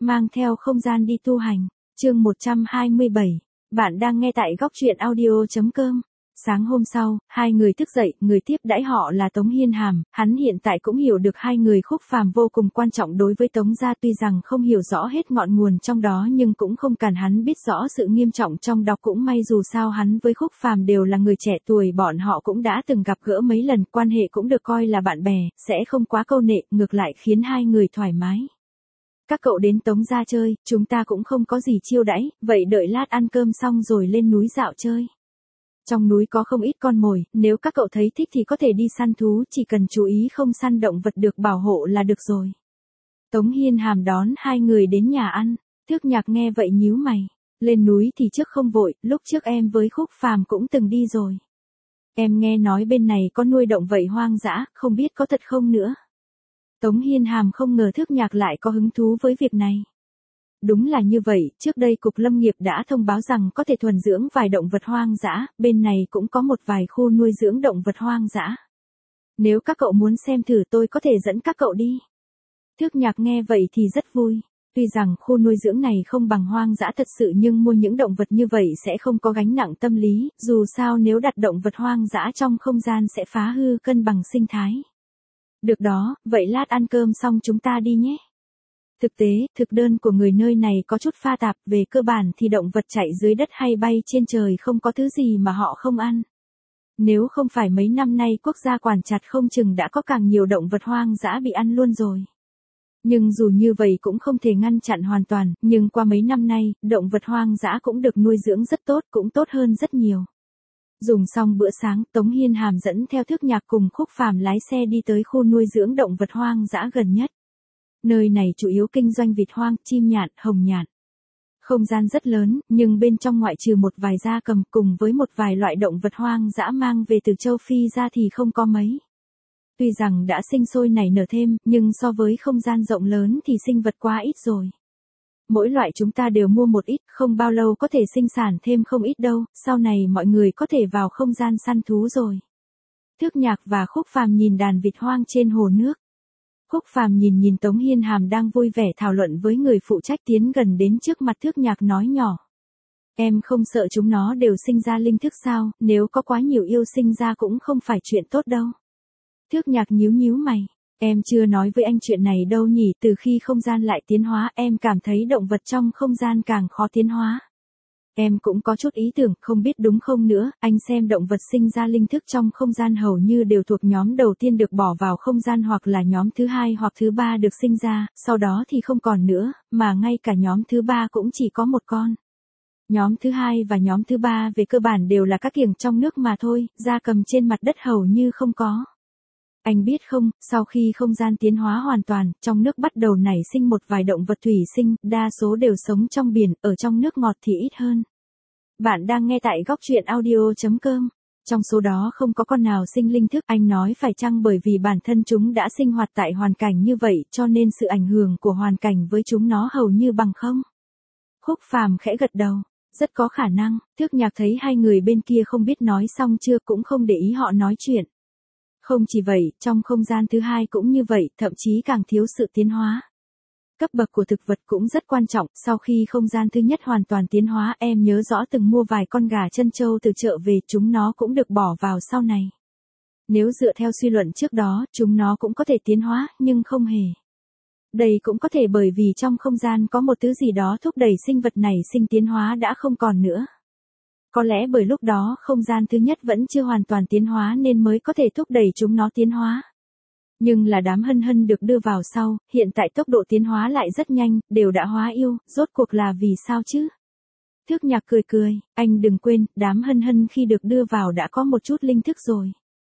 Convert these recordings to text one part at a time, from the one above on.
mang theo không gian đi tu hành. Chương 127. Bạn đang nghe tại góc truyện audio.com. Sáng hôm sau, hai người thức dậy, người tiếp đãi họ là Tống Hiên Hàm, hắn hiện tại cũng hiểu được hai người Khúc Phàm vô cùng quan trọng đối với Tống gia, tuy rằng không hiểu rõ hết ngọn nguồn trong đó nhưng cũng không cản hắn biết rõ sự nghiêm trọng trong đó, cũng may dù sao hắn với Khúc Phàm đều là người trẻ tuổi, bọn họ cũng đã từng gặp gỡ mấy lần, quan hệ cũng được coi là bạn bè, sẽ không quá câu nệ, ngược lại khiến hai người thoải mái. Các cậu đến Tống gia chơi, chúng ta cũng không có gì chiêu đãi, vậy đợi lát ăn cơm xong rồi lên núi dạo chơi. Trong núi có không ít con mồi, nếu các cậu thấy thích thì có thể đi săn thú, chỉ cần chú ý không săn động vật được bảo hộ là được rồi. Tống Hiên Hàm đón hai người đến nhà ăn, Thước Nhạc nghe vậy nhíu mày, lên núi thì trước không vội, lúc trước em với Khúc Phàm cũng từng đi rồi. Em nghe nói bên này có nuôi động vật hoang dã, không biết có thật không nữa. Tống Hiên Hàm không ngờ Thước Nhạc lại có hứng thú với việc này. Đúng là như vậy, trước đây Cục Lâm nghiệp đã thông báo rằng có thể thuần dưỡng vài động vật hoang dã, bên này cũng có một vài khu nuôi dưỡng động vật hoang dã. Nếu các cậu muốn xem thử tôi có thể dẫn các cậu đi. Thước Nhạc nghe vậy thì rất vui. Tuy rằng khu nuôi dưỡng này không bằng hoang dã thật sự nhưng mua những động vật như vậy sẽ không có gánh nặng tâm lý, dù sao nếu đặt động vật hoang dã trong không gian sẽ phá hư cân bằng sinh thái. Được đó, vậy lát ăn cơm xong chúng ta đi nhé. Thực tế, thực đơn của người nơi này có chút pha tạp, về cơ bản thì động vật chạy dưới đất hay bay trên trời không có thứ gì mà họ không ăn. Nếu không phải mấy năm nay quốc gia quản chặt không chừng đã có càng nhiều động vật hoang dã bị ăn luôn rồi. Nhưng dù như vậy cũng không thể ngăn chặn hoàn toàn, nhưng qua mấy năm nay, động vật hoang dã cũng được nuôi dưỡng rất tốt, cũng tốt hơn rất nhiều. Dùng xong bữa sáng, Tống Hiên Hàm dẫn theo Thước Nhạc cùng Khúc Phàm lái xe đi tới khu nuôi dưỡng động vật hoang dã gần nhất. Nơi này chủ yếu kinh doanh vịt hoang, chim nhạn, hồng nhạn. Không gian rất lớn, nhưng bên trong ngoại trừ một vài gia cầm cùng với một vài loại động vật hoang dã mang về từ châu Phi ra thì không có mấy. Tuy rằng đã sinh sôi nảy nở thêm, nhưng so với không gian rộng lớn thì sinh vật quá ít rồi. Mỗi loại chúng ta đều mua một ít, không bao lâu có thể sinh sản thêm không ít đâu, sau này mọi người có thể vào không gian săn thú rồi. Thước Nhạc và Khúc Phàm nhìn đàn vịt hoang trên hồ nước. Khúc Phàm nhìn Tống Hiên Hàm đang vui vẻ thảo luận với người phụ trách, tiến gần đến trước mặt Thước Nhạc nói nhỏ. Em không sợ chúng nó đều sinh ra linh thức sao, nếu có quá nhiều yêu sinh ra cũng không phải chuyện tốt đâu. Thước Nhạc nhíu mày, em chưa nói với anh chuyện này đâu nhỉ, từ khi không gian lại tiến hóa em cảm thấy động vật trong không gian càng khó tiến hóa. Em cũng có chút ý tưởng, không biết đúng không nữa, anh xem động vật sinh ra linh thức trong không gian hầu như đều thuộc nhóm đầu tiên được bỏ vào không gian hoặc là nhóm thứ hai hoặc thứ ba được sinh ra, sau đó thì không còn nữa, mà ngay cả nhóm thứ ba cũng chỉ có một con. Nhóm thứ hai và nhóm thứ ba về cơ bản đều là các kiểng trong nước mà thôi, gia cầm trên mặt đất hầu như không có. Anh biết không, sau khi không gian tiến hóa hoàn toàn, trong nước bắt đầu nảy sinh một vài động vật thủy sinh, đa số đều sống trong biển, ở trong nước ngọt thì ít hơn. Bạn đang nghe tại góc truyện audio.com. Trong số đó không có con nào sinh linh thức, anh nói phải chăng bởi vì bản thân chúng đã sinh hoạt tại hoàn cảnh như vậy cho nên sự ảnh hưởng của hoàn cảnh với chúng nó hầu như bằng không? Khúc Phàm khẽ gật đầu. Rất có khả năng. Thước Nhạc thấy hai người bên kia không biết nói xong chưa cũng không để ý họ nói chuyện. Không chỉ vậy, trong không gian thứ hai cũng như vậy, thậm chí càng thiếu sự tiến hóa. Cấp bậc của thực vật cũng rất quan trọng, sau khi không gian thứ nhất hoàn toàn tiến hóa em nhớ rõ từng mua vài con gà trân châu từ chợ về, chúng nó cũng được bỏ vào sau này. Nếu dựa theo suy luận trước đó, chúng nó cũng có thể tiến hóa, nhưng không hề. Đây cũng có thể bởi vì trong không gian có một thứ gì đó thúc đẩy sinh vật này sinh tiến hóa đã không còn nữa. Có lẽ bởi lúc đó không gian thứ nhất vẫn chưa hoàn toàn tiến hóa nên mới có thể thúc đẩy chúng nó tiến hóa. Nhưng là đám hân hân được đưa vào sau, hiện tại tốc độ tiến hóa lại rất nhanh, đều đã hóa yêu, rốt cuộc là vì sao chứ? Thước Nhạc cười, anh đừng quên, đám hân hân khi được đưa vào đã có một chút linh thức rồi.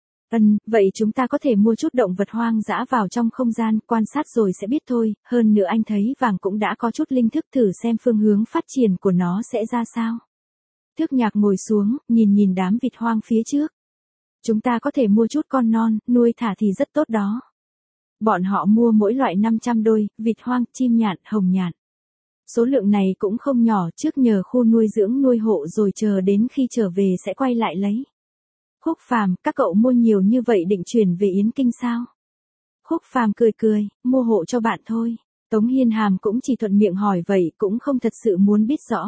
Vậy chúng ta có thể mua chút động vật hoang dã vào trong không gian, quan sát rồi sẽ biết thôi, hơn nữa anh thấy vàng cũng đã có chút linh thức, thử xem phương hướng phát triển của nó sẽ ra sao. Thước Nhạc ngồi xuống, nhìn đám vịt hoang phía trước. Chúng ta có thể mua chút con non, nuôi thả thì rất tốt đó. Bọn họ mua mỗi loại 500 đôi, vịt hoang, chim nhạn, hồng nhạn. Số lượng này cũng không nhỏ, trước nhờ khu nuôi dưỡng nuôi hộ rồi chờ đến khi trở về sẽ quay lại lấy. Khúc Phàm, các cậu mua nhiều như vậy định chuyển về Yến Kinh sao? Khúc Phàm cười, mua hộ cho bạn thôi. Tống Hiên Hàm cũng chỉ thuận miệng hỏi vậy cũng không thật sự muốn biết rõ.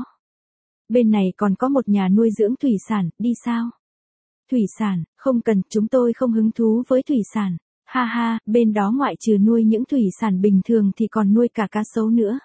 Bên này còn có một nhà nuôi dưỡng thủy sản, đi sao? Thủy sản, không cần, chúng tôi không hứng thú với thủy sản. Ha ha, bên đó ngoại trừ nuôi những thủy sản bình thường thì còn nuôi cả cá sấu nữa.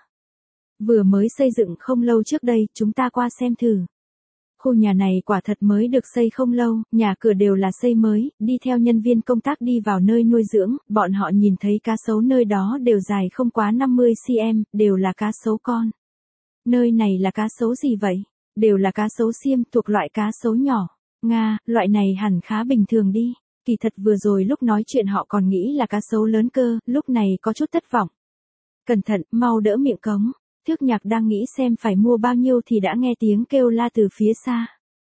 Vừa mới xây dựng không lâu trước đây, chúng ta qua xem thử. Khu nhà này quả thật mới được xây không lâu, nhà cửa đều là xây mới, đi theo nhân viên công tác đi vào nơi nuôi dưỡng, bọn họ nhìn thấy cá sấu nơi đó đều dài không quá 50 cm, đều là cá sấu con. Nơi này là cá sấu gì vậy? Đều là cá sấu xiêm, thuộc loại cá sấu nhỏ. Nga, loại này hẳn khá bình thường đi. Kỳ thật vừa rồi lúc nói chuyện họ còn nghĩ là cá sấu lớn cơ, lúc này có chút thất vọng. Cẩn thận, mau đỡ miệng cống. Thước Nhạc đang nghĩ xem phải mua bao nhiêu thì đã nghe tiếng kêu la từ phía xa.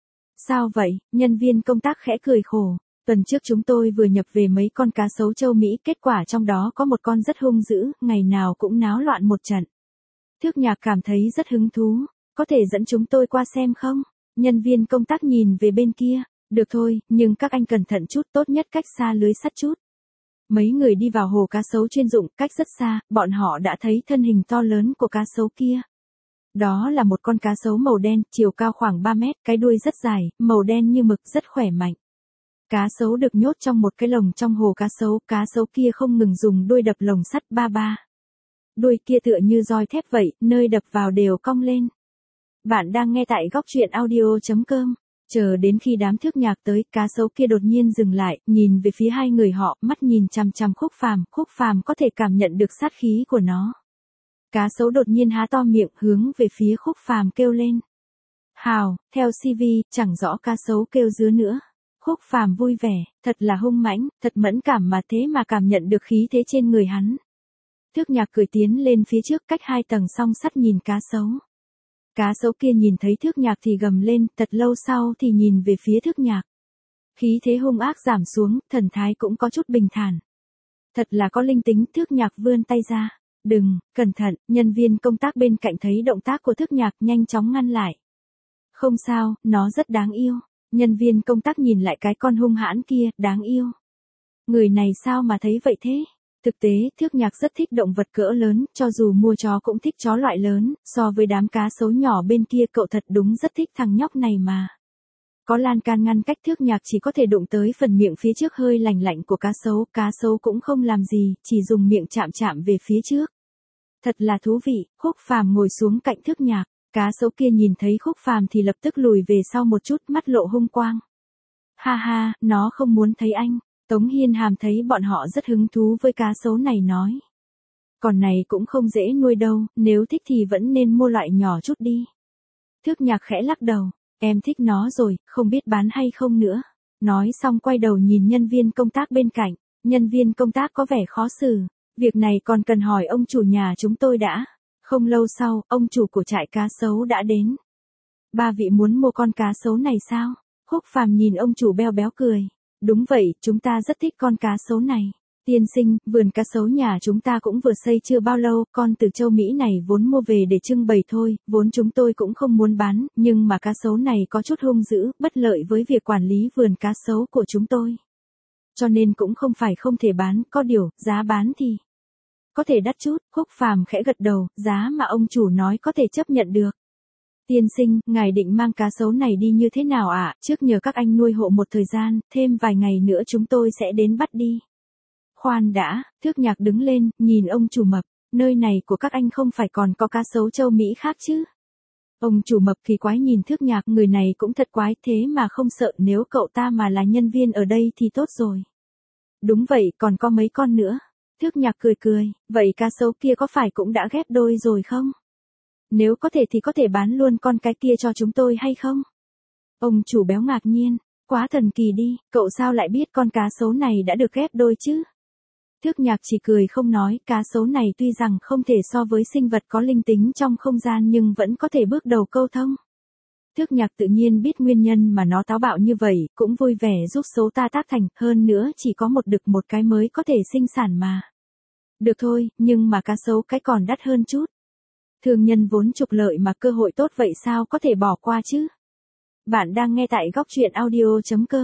Sao vậy? Nhân viên công tác khẽ cười khổ. Tuần trước chúng tôi vừa nhập về mấy con cá sấu châu Mỹ, kết quả trong đó có một con rất hung dữ, ngày nào cũng náo loạn một trận. Thước Nhạc cảm thấy rất hứng thú. Có thể dẫn chúng tôi qua xem không? Nhân viên công tác nhìn về bên kia. Được thôi, nhưng các anh cẩn thận chút, tốt nhất cách xa lưới sắt chút. Mấy người đi vào hồ cá sấu chuyên dụng, cách rất xa, bọn họ đã thấy thân hình to lớn của cá sấu kia. Đó là một con cá sấu màu đen, chiều cao khoảng 3 mét, cái đuôi rất dài, màu đen như mực, rất khỏe mạnh. Cá sấu được nhốt trong một cái lồng trong hồ cá sấu kia không ngừng dùng đuôi đập lồng sắt ba ba. Đuôi kia tựa như roi thép vậy, nơi đập vào đều cong lên. Bạn đang nghe tại góc truyện audio.com. Chờ đến khi đám Thước Nhạc tới, cá sấu kia đột nhiên dừng lại, nhìn về phía hai người họ, mắt nhìn chằm chằm Khúc Phàm có thể cảm nhận được sát khí của nó. Cá sấu đột nhiên há to miệng, hướng về phía Khúc Phàm kêu lên. Hào, theo CV, chẳng rõ cá sấu kêu dứa nữa. Khúc Phàm vui vẻ, thật là hung mãnh, thật mẫn cảm mà thế mà cảm nhận được khí thế trên người hắn. Thước Nhạc cười tiến lên phía trước cách 2 tầng song sắt nhìn cá sấu. Cá sấu kia nhìn thấy Thước Nhạc thì gầm lên, thật lâu sau thì nhìn về phía Thước Nhạc. Khí thế hung ác giảm xuống, thần thái cũng có chút bình thản. Thật là có linh tính, Thước Nhạc vươn tay ra. Đừng, cẩn thận, nhân viên công tác bên cạnh thấy động tác của Thước Nhạc nhanh chóng ngăn lại. Không sao, nó rất đáng yêu. Nhân viên công tác nhìn lại cái con hung hãn kia, đáng yêu. Người này sao mà thấy vậy thế? Thực tế, Thước Nhạc rất thích động vật cỡ lớn, cho dù mua chó cũng thích chó loại lớn, so với đám cá sấu nhỏ bên kia cậu thật đúng rất thích thằng nhóc này mà. Có lan can ngăn cách, Thước Nhạc chỉ có thể đụng tới phần miệng phía trước hơi lành lạnh của cá sấu cũng không làm gì, chỉ dùng miệng chạm về phía trước. Thật là thú vị, Khúc Phàm ngồi xuống cạnh Thước Nhạc, cá sấu kia nhìn thấy Khúc Phàm thì lập tức lùi về sau một chút, mắt lộ hung quang. Ha ha, nó không muốn thấy anh. Tống Hiên Hàm thấy bọn họ rất hứng thú với cá sấu này nói. Còn này cũng không dễ nuôi đâu, nếu thích thì vẫn nên mua loại nhỏ chút đi. Thước Nhạc khẽ lắc đầu, em thích nó rồi, không biết bán hay không nữa. Nói xong quay đầu nhìn nhân viên công tác bên cạnh, nhân viên công tác có vẻ khó xử, việc này còn cần hỏi ông chủ nhà chúng tôi đã. Không lâu sau, ông chủ của trại cá sấu đã đến. Ba vị muốn mua con cá sấu này sao? Khúc Phàm nhìn ông chủ béo béo cười. Đúng vậy, chúng ta rất thích con cá sấu này. Tiên sinh, vườn cá sấu nhà chúng ta cũng vừa xây chưa bao lâu, con từ châu Mỹ này vốn mua về để trưng bày thôi, vốn chúng tôi cũng không muốn bán, nhưng mà cá sấu này có chút hung dữ, bất lợi với việc quản lý vườn cá sấu của chúng tôi. Cho nên cũng không phải không thể bán, có điều, giá bán thì có thể đắt chút. Khúc Phàm khẽ gật đầu, giá mà ông chủ nói có thể chấp nhận được. Tiên sinh, ngài định mang cá sấu này đi như thế nào ạ? Trước nhờ các anh nuôi hộ một thời gian, thêm vài ngày nữa chúng tôi sẽ đến bắt đi. Khoan đã, Thước Nhạc đứng lên, nhìn ông chủ mập, nơi này của các anh không phải còn có cá sấu châu Mỹ khác chứ? Ông chủ mập kỳ quái nhìn Thước Nhạc, người này cũng thật quái, thế mà không sợ, nếu cậu ta mà là nhân viên ở đây thì tốt rồi. Đúng vậy, còn có mấy con nữa. Thước Nhạc cười, vậy cá sấu kia có phải cũng đã ghép đôi rồi không? Nếu có thể thì có thể bán luôn con cái kia cho chúng tôi hay không? Ông chủ béo ngạc nhiên, quá thần kỳ đi, cậu sao lại biết con cá sấu này đã được ghép đôi chứ? Thước Nhạc chỉ cười không nói, cá sấu này tuy rằng không thể so với sinh vật có linh tính trong không gian nhưng vẫn có thể bước đầu câu thông. Thước Nhạc tự nhiên biết nguyên nhân mà nó táo bạo như vậy, cũng vui vẻ giúp số ta tác thành, hơn nữa chỉ có một đực một cái mới có thể sinh sản mà. Được thôi, nhưng mà cá sấu cái còn đắt hơn chút. Thương nhân vốn trục lợi mà cơ hội tốt vậy sao có thể bỏ qua chứ? Bạn đang nghe tại góc truyện audio.com.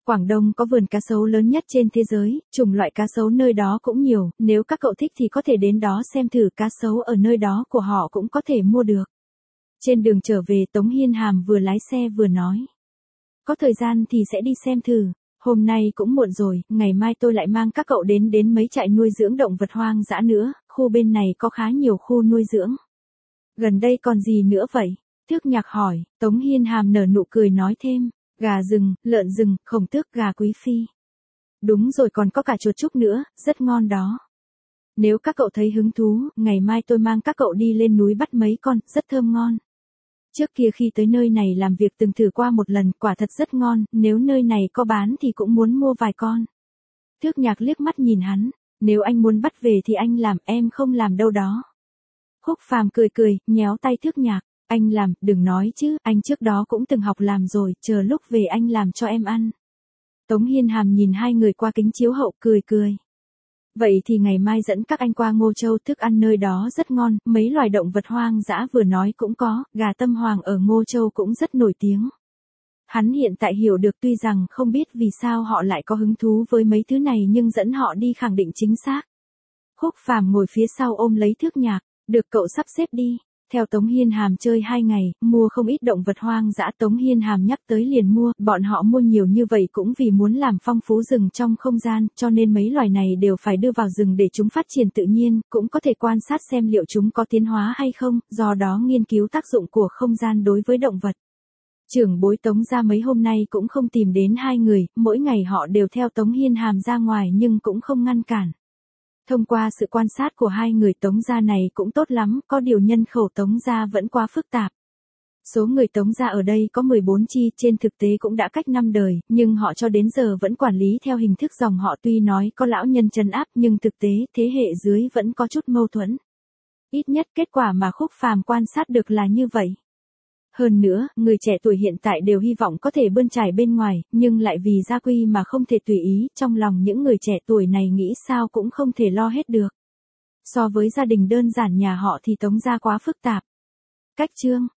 Quảng Đông có vườn cá sấu lớn nhất trên thế giới, chủng loại cá sấu nơi đó cũng nhiều, nếu các cậu thích thì có thể đến đó xem thử, cá sấu ở nơi đó của họ cũng có thể mua được. Trên đường trở về Tống Hiên Hàm vừa lái xe vừa nói. Có thời gian thì sẽ đi xem thử. Hôm nay cũng muộn rồi, ngày mai tôi lại mang các cậu đến mấy trại nuôi dưỡng động vật hoang dã nữa, khu bên này có khá nhiều khu nuôi dưỡng. Gần đây còn gì nữa vậy? Thước Nhạc hỏi, Tống Hiên Hàm nở nụ cười nói thêm, gà rừng, lợn rừng, khổng tước, gà quý phi. Đúng rồi, còn có cả chuột trúc nữa, rất ngon đó. Nếu các cậu thấy hứng thú, ngày mai tôi mang các cậu đi lên núi bắt mấy con, rất thơm ngon. Trước kia khi tới nơi này làm việc từng thử qua một lần, quả thật rất ngon, nếu nơi này có bán thì cũng muốn mua vài con. Thước Nhạc liếc mắt nhìn hắn, nếu anh muốn bắt về thì anh làm, em không làm đâu đó. Khúc Phàm cười cười, nhéo tay Thước Nhạc, anh làm, đừng nói chứ, anh trước đó cũng từng học làm rồi, chờ lúc về anh làm cho em ăn. Tống Hiên Hàm nhìn hai người qua kính chiếu hậu cười cười. Vậy thì ngày mai dẫn các anh qua Ngô Châu, thức ăn nơi đó rất ngon, mấy loài động vật hoang dã vừa nói cũng có, gà Tâm Hoàng ở Ngô Châu cũng rất nổi tiếng. Hắn hiện tại hiểu được, tuy rằng không biết vì sao họ lại có hứng thú với mấy thứ này nhưng dẫn họ đi khẳng định chính xác. Khúc Phàm ngồi phía sau ôm lấy Thước Nhạc, được cậu sắp xếp đi. Theo Tống Hiên Hàm chơi 2 ngày, mua không ít động vật hoang dã, Tống Hiên Hàm nhắc tới liền mua, bọn họ mua nhiều như vậy cũng vì muốn làm phong phú rừng trong không gian, cho nên mấy loài này đều phải đưa vào rừng để chúng phát triển tự nhiên, cũng có thể quan sát xem liệu chúng có tiến hóa hay không, do đó nghiên cứu tác dụng của không gian đối với động vật. Trưởng bối Tống gia mấy hôm nay cũng không tìm đến hai người, mỗi ngày họ đều theo Tống Hiên Hàm ra ngoài nhưng cũng không ngăn cản. Thông qua sự quan sát của hai người Tống gia này cũng tốt lắm, có điều nhân khẩu Tống gia vẫn quá phức tạp. Số người Tống gia ở đây có 14 chi, trên thực tế cũng đã cách 5 đời, nhưng họ cho đến giờ vẫn quản lý theo hình thức dòng họ, tuy nói có lão nhân trấn áp nhưng thực tế thế hệ dưới vẫn có chút mâu thuẫn. Ít nhất kết quả mà Khúc Phàm quan sát được là như vậy. Hơn nữa, người trẻ tuổi hiện tại đều hy vọng có thể bươn trải bên ngoài, nhưng lại vì gia quy mà không thể tùy ý, trong lòng những người trẻ tuổi này nghĩ sao cũng không thể lo hết được. So với gia đình đơn giản nhà họ thì Tống gia quá phức tạp. Cách chương